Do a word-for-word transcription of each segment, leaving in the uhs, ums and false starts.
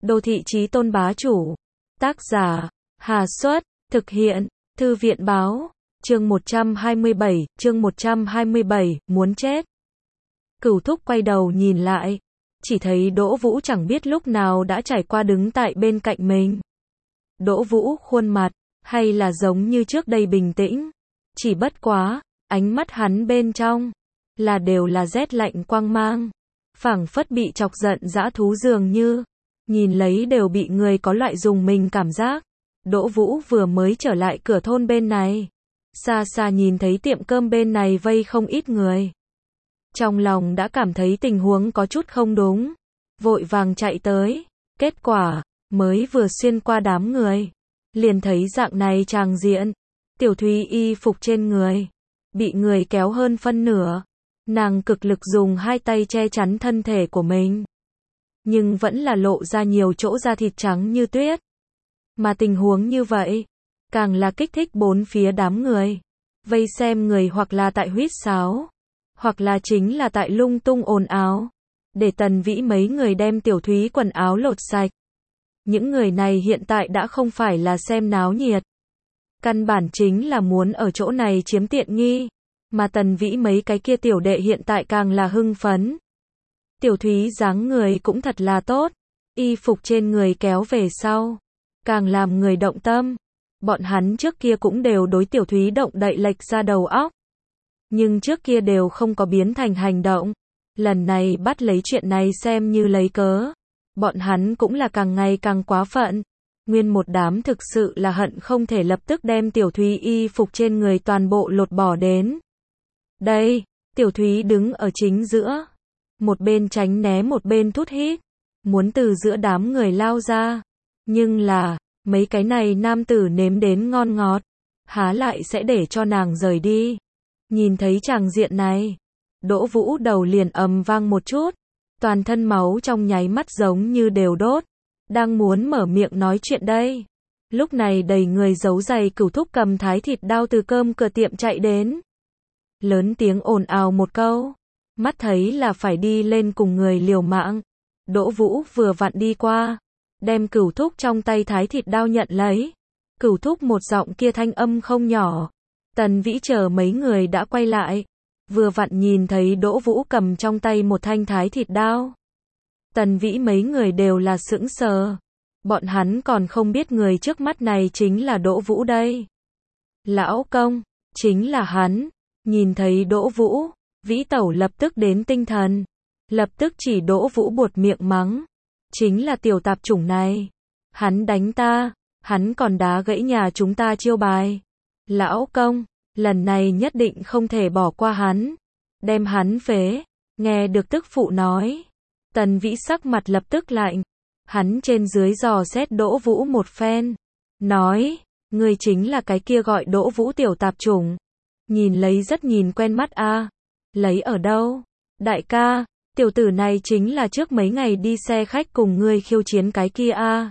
Đô thị chí tôn bá chủ. Tác giả, Hà Xuất, thực hiện, Thư viện báo, chương một trăm hai mươi bảy, chương một trăm hai mươi bảy, muốn chết. Cửu Thúc quay đầu nhìn lại, chỉ thấy Đỗ Vũ chẳng biết lúc nào đã trải qua đứng tại bên cạnh mình. Đỗ Vũ khuôn mặt, hay là giống như trước đây bình tĩnh, chỉ bất quá, ánh mắt hắn bên trong, là đều là rét lạnh quang mang, phảng phất bị chọc giận dã thú dường như, nhìn lấy đều bị người có loại dùng mình cảm giác. Đỗ Vũ vừa mới trở lại cửa thôn bên này, xa xa nhìn thấy tiệm cơm bên này vây không ít người. Trong lòng đã cảm thấy tình huống có chút không đúng, vội vàng chạy tới, kết quả, mới vừa xuyên qua đám người, liền thấy dạng này tràng diện, Tiểu Thúy y phục trên người, bị người kéo hơn phân nửa, nàng cực lực dùng hai tay che chắn thân thể của mình, nhưng vẫn là lộ ra nhiều chỗ da thịt trắng như tuyết. Mà tình huống như vậy, càng là kích thích bốn phía đám người, vây xem người hoặc là tại huýt sáo, hoặc là chính là tại lung tung ồn ào, để Tần Vĩ mấy người đem Tiểu Thúy quần áo lột sạch. Những người này hiện tại đã không phải là xem náo nhiệt, căn bản chính là muốn ở chỗ này chiếm tiện nghi, mà Tần Vĩ mấy cái kia tiểu đệ hiện tại càng là hưng phấn. Tiểu Thúy dáng người cũng thật là tốt, y phục trên người kéo về sau, càng làm người động tâm. Bọn hắn trước kia cũng đều đối Tiểu Thúy động đậy lệch ra đầu óc, nhưng trước kia đều không có biến thành hành động. Lần này bắt lấy chuyện này xem như lấy cớ, bọn hắn cũng là càng ngày càng quá phận. Nguyên một đám thực sự là hận không thể lập tức đem Tiểu Thúy y phục trên người toàn bộ lột bỏ đến. Đây, Tiểu Thúy đứng ở chính giữa, một bên tránh né một bên thút hít, muốn từ giữa đám người lao ra. Nhưng là, mấy cái này nam tử nếm đến ngon ngọt, há lại sẽ để cho nàng rời đi. Nhìn thấy tràng diện này, Đỗ Vũ đầu liền ầm vang một chút, toàn thân máu trong nháy mắt giống như đều đốt, đang muốn mở miệng nói chuyện đây. Lúc này đầy người giấu giày Cửu Thúc cầm thái thịt đao từ cơm cửa tiệm chạy đến. Lớn tiếng ồn ào một câu, mắt thấy là phải đi lên cùng người liều mạng. Đỗ Vũ vừa vặn đi qua, đem Cửu Thúc trong tay thái thịt đao nhận lấy. Cửu Thúc một giọng kia thanh âm không nhỏ. Tần Vĩ chờ mấy người đã quay lại, vừa vặn nhìn thấy Đỗ Vũ cầm trong tay một thanh thái thịt đao. Tần Vĩ mấy người đều là sững sờ, bọn hắn còn không biết người trước mắt này chính là Đỗ Vũ đây. Lão công, chính là hắn. Nhìn thấy Đỗ Vũ, Vĩ Tẩu lập tức đến tinh thần, lập tức chỉ Đỗ Vũ buột miệng mắng, chính là tiểu tạp chủng này, hắn đánh ta, hắn còn đá gãy nhà chúng ta chiêu bài. Lão công, lần này nhất định không thể bỏ qua hắn, đem hắn phế. Nghe được tức phụ nói, Tần Vĩ sắc mặt lập tức lạnh, hắn trên dưới dò xét Đỗ Vũ một phen, nói, ngươi chính là cái kia gọi Đỗ Vũ tiểu tạp chủng, nhìn lấy rất nhìn quen mắt a. À. Lấy ở đâu? Đại ca, tiểu tử này chính là trước mấy ngày đi xe khách cùng ngươi khiêu chiến cái kia a. À.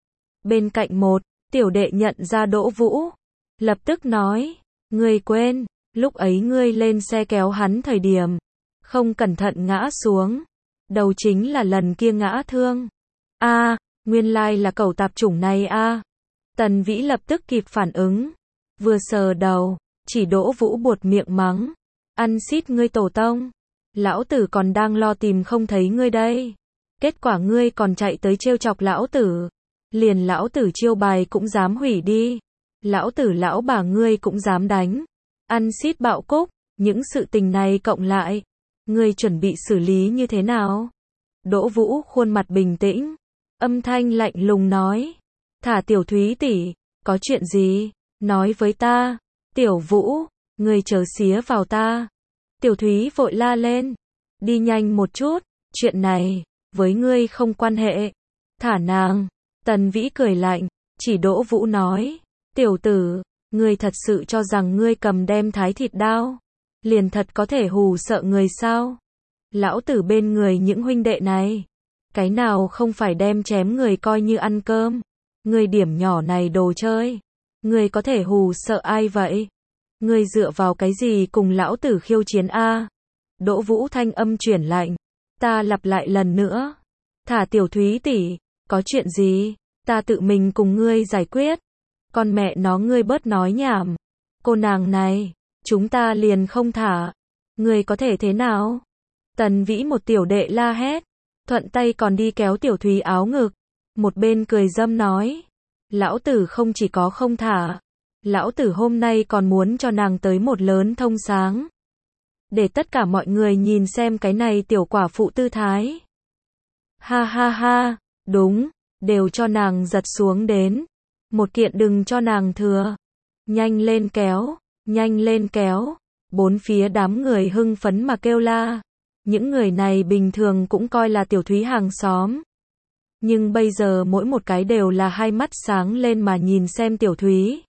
Bên cạnh một tiểu đệ nhận ra Đỗ Vũ, lập tức nói, ngươi quên, lúc ấy ngươi lên xe kéo hắn thời điểm, không cẩn thận ngã xuống, đầu chính là lần kia ngã thương. A, à, nguyên lai là cẩu tạp chủng này a. À. Tần Vĩ lập tức kịp phản ứng, vừa sờ đầu, chỉ Đỗ Vũ buột miệng mắng, ăn xít ngươi tổ tông, lão tử còn đang lo tìm không thấy ngươi đây, kết quả ngươi còn chạy tới trêu chọc lão tử, liền lão tử chiêu bài cũng dám hủy đi, lão tử lão bà ngươi cũng dám đánh, ăn xít bạo cúc, những sự tình này cộng lại, ngươi chuẩn bị xử lý như thế nào? Đỗ Vũ khuôn mặt bình tĩnh, âm thanh lạnh lùng nói, thả Tiểu Thúy tỷ, có chuyện gì, nói với ta. Tiểu Vũ, ngươi chớ xía vào ta. Tiểu Thúy vội la lên, đi nhanh một chút, chuyện này, với ngươi không quan hệ. Thả nàng. Tần Vĩ cười lạnh, chỉ Đỗ Vũ nói, tiểu tử, ngươi thật sự cho rằng ngươi cầm đem thái thịt đao, liền thật có thể hù sợ người sao? Lão tử bên người những huynh đệ này, cái nào không phải đem chém người coi như ăn cơm? Ngươi điểm nhỏ này đồ chơi, ngươi có thể hù sợ ai vậy? Ngươi dựa vào cái gì cùng lão tử khiêu chiến a? Đỗ Vũ thanh âm chuyển lạnh, ta lặp lại lần nữa, thả Tiểu Thúy tỷ, Có chuyện gì? Ta tự mình cùng ngươi giải quyết. Con mẹ nó ngươi bớt nói nhảm. Cô nàng này, chúng ta liền không thả. Ngươi có thể thế nào? Tần Vĩ một tiểu đệ la hét. Thuận tay còn đi kéo Tiểu Thúy áo ngực. Một bên cười dâm nói. Lão tử không chỉ có không thả. Lão tử hôm nay còn muốn cho nàng tới một lớn thông sáng. Để tất cả mọi người nhìn xem cái này tiểu quả phụ tư thái. Ha ha ha, đúng, đều cho nàng giật xuống đến. Một kiện đừng cho nàng thừa. Nhanh lên kéo, nhanh lên kéo. Bốn phía đám người hưng phấn mà kêu la. Những người này bình thường cũng coi là Tiểu Thúy hàng xóm. Nhưng bây giờ mỗi một cái đều là hai mắt sáng lên mà nhìn xem Tiểu Thúy.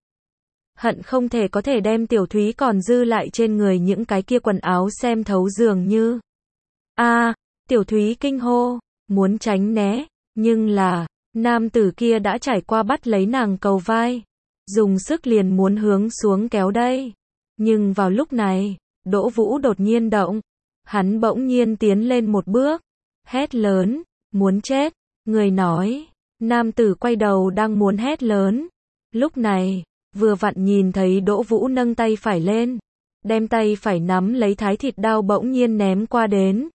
Hận không thể có thể đem Tiểu Thúy còn dư lại trên người những cái kia quần áo xem thấu dường như. A, à, Tiểu Thúy kinh hô, muốn tránh né, nhưng là, nam tử kia đã trải qua bắt lấy nàng cầu vai, dùng sức liền muốn hướng xuống kéo đây. Nhưng vào lúc này, Đỗ Vũ đột nhiên động, hắn bỗng nhiên tiến lên một bước, hét lớn, muốn chết, người nói, nam tử quay đầu đang muốn hét lớn. Lúc này, vừa vặn nhìn thấy Đỗ Vũ nâng tay phải lên, đem tay phải nắm lấy thái thịt đao bỗng nhiên ném qua đến.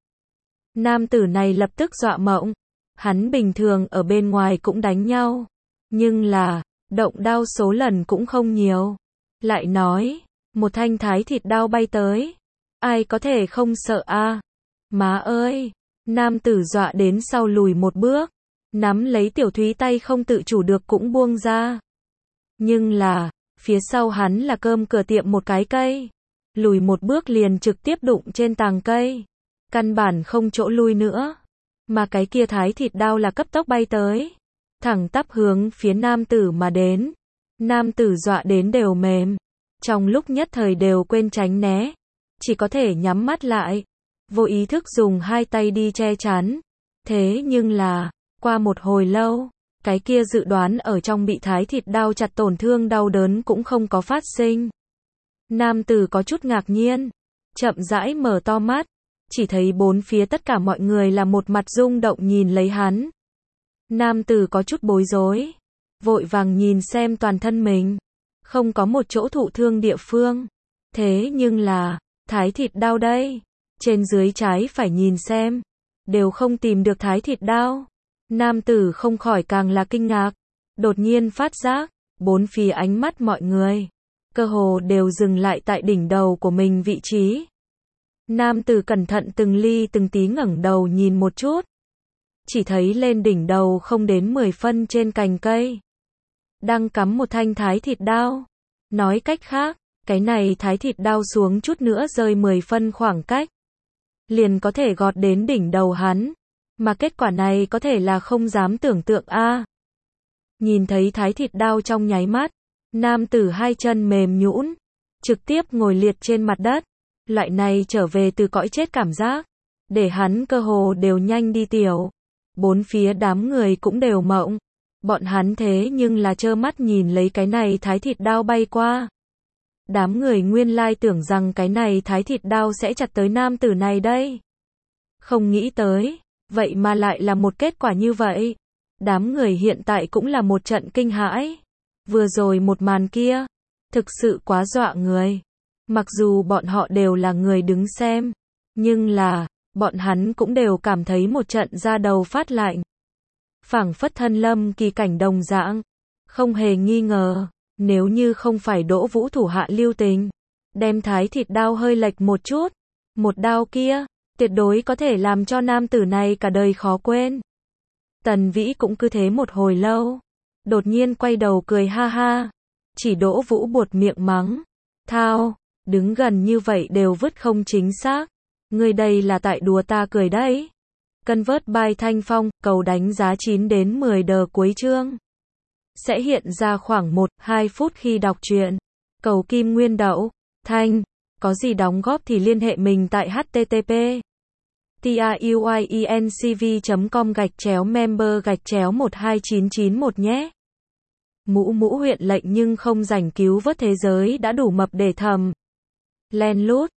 Nam tử này lập tức dọa mộng, hắn bình thường ở bên ngoài cũng đánh nhau, nhưng là, động đao số lần cũng không nhiều. Lại nói, một thanh thái thịt đao bay tới, ai có thể không sợ a? À? Má ơi, nam tử dọa đến sau lùi một bước, nắm lấy Tiểu Thúy tay không tự chủ được cũng buông ra. Nhưng là, phía sau hắn là cơm cửa tiệm một cái cây. Lùi một bước liền trực tiếp đụng trên tàng cây. Căn bản không chỗ lui nữa. Mà cái kia thái thịt đao là cấp tốc bay tới. Thẳng tắp hướng phía nam tử mà đến. Nam tử dọa đến đều mềm. Trong lúc nhất thời đều quên tránh né. Chỉ có thể nhắm mắt lại. Vô ý thức dùng hai tay đi che chắn. Thế nhưng là, qua một hồi lâu, cái kia dự đoán ở trong bị thái thịt đao chặt tổn thương đau đớn cũng không có phát sinh. Nam tử có chút ngạc nhiên, chậm rãi mở to mắt, chỉ thấy bốn phía tất cả mọi người là một mặt rung động nhìn lấy hắn. Nam tử có chút bối rối, vội vàng nhìn xem toàn thân mình, không có một chỗ thụ thương địa phương. Thế nhưng là, thái thịt đao đây, trên dưới trái phải nhìn xem, đều không tìm được thái thịt đao. Nam tử không khỏi càng là kinh ngạc, đột nhiên phát giác, bốn phía ánh mắt mọi người, cơ hồ đều dừng lại tại đỉnh đầu của mình vị trí. Nam tử cẩn thận từng ly từng tí ngẩng đầu nhìn một chút, chỉ thấy lên đỉnh đầu không đến mười phân trên cành cây, đang cắm một thanh thái thịt đao. Nói cách khác, cái này thái thịt đao xuống chút nữa rơi mười phân khoảng cách, liền có thể gọt đến đỉnh đầu hắn. Mà kết quả này có thể là không dám tưởng tượng a. À. Nhìn thấy thái thịt đao trong nháy mắt, nam tử hai chân mềm nhũn, trực tiếp ngồi liệt trên mặt đất. Loại này trở về từ cõi chết cảm giác, để hắn cơ hồ đều nhanh đi tiểu. Bốn phía đám người cũng đều mộng, bọn hắn thế nhưng là trơ mắt nhìn lấy cái này thái thịt đao bay qua. Đám người nguyên lai tưởng rằng cái này thái thịt đao sẽ chặt tới nam tử này đây. Không nghĩ tới, vậy mà lại là một kết quả như vậy. Đám người hiện tại cũng là một trận kinh hãi. Vừa rồi một màn kia, thực sự quá dọa người. Mặc dù bọn họ đều là người đứng xem, nhưng là, bọn hắn cũng đều cảm thấy một trận da đầu phát lạnh. Phảng phất thân lâm kỳ cảnh đồng dạng. Không hề nghi ngờ, nếu như không phải Đỗ Vũ thủ hạ lưu tình, đem thái thịt đao hơi lệch một chút, một đao kia, tuyệt đối có thể làm cho nam tử này cả đời khó quên. Tần Vĩ cũng cứ thế một hồi lâu, đột nhiên quay đầu cười ha ha, chỉ Đỗ Vũ buột miệng mắng, thao, đứng gần như vậy đều vứt không chính xác, ngươi đây là tại đùa ta cười đấy. Convert by Thanh Phong, cầu đánh giá chín đến mười đờ cuối chương. Sẽ hiện ra khoảng một đến hai phút khi đọc truyện. Cầu Kim Nguyên Đậu, Thanh, có gì đóng góp thì liên hệ mình tại h t t p truyencv chấm com gạch chéo member gạch chéo một hai chín chín một nhé. Mũ mũ huyện lệnh nhưng không rảnh cứu vớt thế giới đã đủ mập để thầm. Len lút.